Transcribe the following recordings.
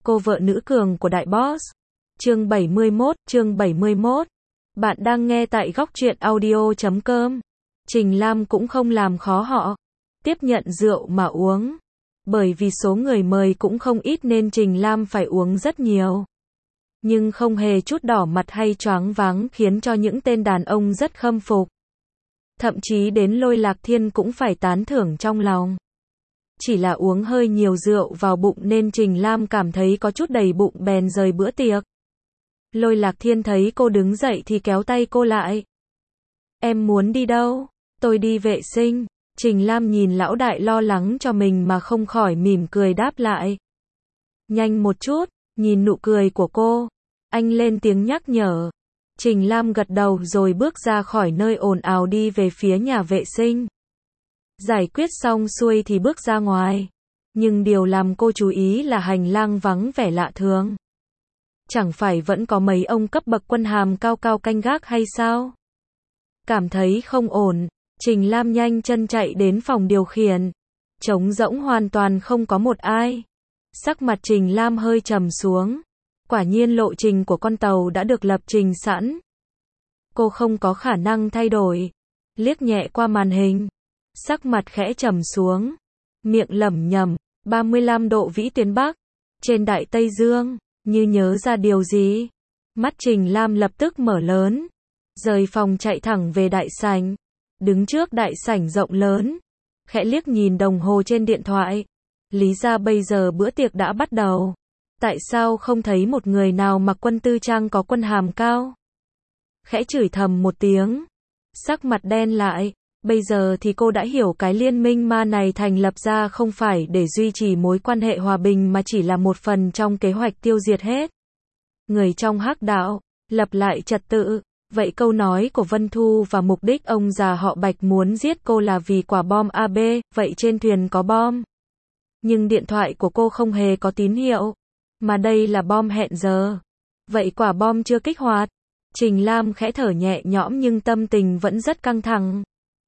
cô vợ nữ cường của đại boss. Chương 71. Bạn đang nghe tại góc truyện audio.com. Trình Lam cũng không làm khó họ. Tiếp nhận rượu mà uống. Bởi vì số người mời cũng không ít nên Trình Lam phải uống rất nhiều. Nhưng không hề chút đỏ mặt hay choáng váng khiến cho những tên đàn ông rất khâm phục. Thậm chí đến Lôi Lạc Thiên cũng phải tán thưởng trong lòng. Chỉ là uống hơi nhiều rượu vào bụng nên Trình Lam cảm thấy có chút đầy bụng bèn rời bữa tiệc. Lôi Lạc Thiên thấy cô đứng dậy thì kéo tay cô lại. Em muốn đi đâu? Tôi đi vệ sinh. Trình Lam nhìn lão đại lo lắng cho mình mà không khỏi mỉm cười đáp lại. Nhanh một chút, nhìn nụ cười của cô. Anh lên tiếng nhắc nhở. Trình Lam gật đầu rồi bước ra khỏi nơi ồn ào đi về phía nhà vệ sinh. Giải quyết xong xuôi thì bước ra ngoài. Nhưng điều làm cô chú ý là hành lang vắng vẻ lạ thường. Chẳng phải vẫn có mấy ông cấp bậc quân hàm cao cao canh gác hay sao? Cảm thấy không ổn, Trình Lam nhanh chân chạy đến phòng điều khiển. Trống rỗng hoàn toàn không có một ai. Sắc mặt Trình Lam hơi trầm xuống. Quả nhiên lộ trình của con tàu đã được lập trình sẵn. Cô không có khả năng thay đổi. Liếc nhẹ qua màn hình. Sắc mặt khẽ trầm xuống. Miệng lẩm nhẩm, 35 độ vĩ tuyến Bắc. Trên Đại Tây Dương, như nhớ ra điều gì. Mắt Trình Lam lập tức mở lớn. Rời phòng chạy thẳng về đại sảnh. Đứng trước đại sảnh rộng lớn. Khẽ liếc nhìn đồng hồ trên điện thoại. Lý ra bây giờ bữa tiệc đã bắt đầu. Tại sao không thấy một người nào mặc quân tư trang có quân hàm cao? Khẽ chửi thầm một tiếng. Sắc mặt đen lại. Bây giờ thì cô đã hiểu cái liên minh ma này thành lập ra không phải để duy trì mối quan hệ hòa bình mà chỉ là một phần trong kế hoạch tiêu diệt hết người trong hắc đạo, lập lại trật tự. Vậy câu nói của Vân Thu và mục đích ông già họ Bạch muốn giết cô là vì quả bom AB, vậy trên thuyền có bom. Nhưng điện thoại của cô không hề có tín hiệu, mà đây là bom hẹn giờ. Vậy quả bom chưa kích hoạt. Trình Lam khẽ thở nhẹ nhõm nhưng tâm tình vẫn rất căng thẳng.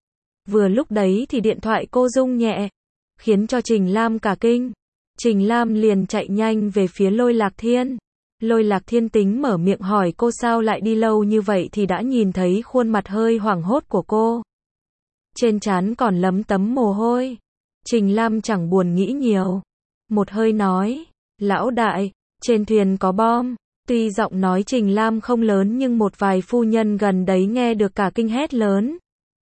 Vừa lúc đấy thì điện thoại cô rung nhẹ, khiến cho Trình Lam cả kinh. Trình Lam liền chạy nhanh về phía Lôi Lạc Thiên. Lôi Lạc Thiên tính mở miệng hỏi cô sao lại đi lâu như vậy thì đã nhìn thấy khuôn mặt hơi hoảng hốt của cô. Trên trán còn lấm tấm mồ hôi. Trình Lam chẳng buồn nghĩ nhiều. Một hơi nói, lão đại, trên thuyền có bom. Tuy giọng nói Trình Lam không lớn nhưng một vài phu nhân gần đấy nghe được cả kinh hét lớn.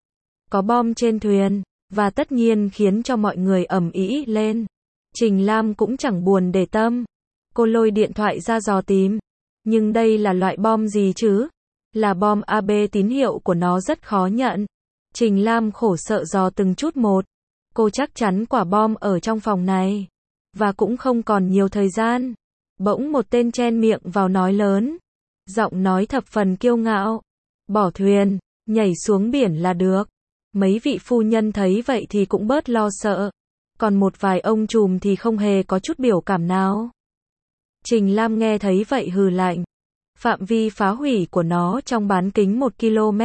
Có bom trên thuyền, và tất nhiên khiến cho mọi người ầm ĩ lên. Trình Lam cũng chẳng buồn để tâm. Cô lôi điện thoại ra dò tìm. Nhưng đây là loại bom gì chứ? Là bom AB, tín hiệu của nó rất khó nhận. Trình Lam khổ sợ dò từng chút một. Cô chắc chắn quả bom ở trong phòng này. Và cũng không còn nhiều thời gian. Bỗng một tên chen miệng vào nói lớn. Giọng nói thập phần kiêu ngạo. Bỏ thuyền, nhảy xuống biển là được. Mấy vị phu nhân thấy vậy thì cũng bớt lo sợ. Còn một vài ông trùm thì không hề có chút biểu cảm nào. Trình Lam nghe thấy vậy hừ lạnh. Phạm vi phá hủy của nó trong bán kính 1 km.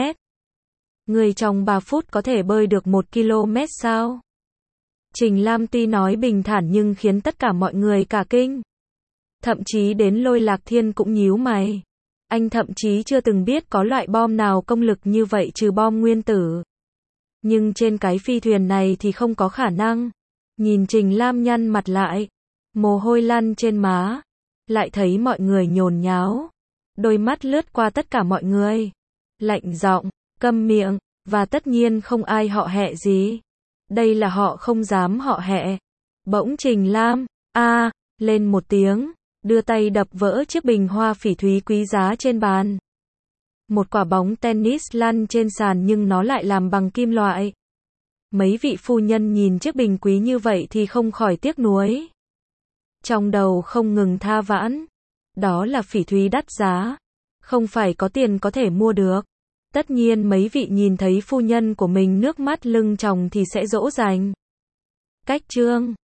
Người trong 3 phút có thể bơi được 1 km sao? Trình Lam tuy nói bình thản nhưng khiến tất cả mọi người cả kinh. Thậm chí đến Lôi Lạc Thiên cũng nhíu mày. Anh thậm chí chưa từng biết có loại bom nào công lực như vậy trừ bom nguyên tử. Nhưng trên cái phi thuyền này thì không có khả năng. Nhìn Trình Lam nhăn mặt lại. Mồ hôi lăn trên má. Lại thấy mọi người nhốn nháo. Đôi mắt lướt qua tất cả mọi người. Lạnh giọng, câm miệng, và tất nhiên không ai họ hẹ gì. Đây là họ không dám họ hẹ. Bỗng Trình Lam, lên một tiếng, đưa tay đập vỡ chiếc bình hoa phỉ thúy quý giá trên bàn. Một quả bóng tennis lăn trên sàn nhưng nó lại làm bằng kim loại. Mấy vị phu nhân nhìn chiếc bình quý như vậy thì không khỏi tiếc nuối. Trong đầu không ngừng tha vãn. Đó là phỉ thúy đắt giá. Không phải có tiền có thể mua được. Tất nhiên mấy vị nhìn thấy phu nhân của mình nước mắt lưng tròng thì sẽ dỗ dành. Cách chương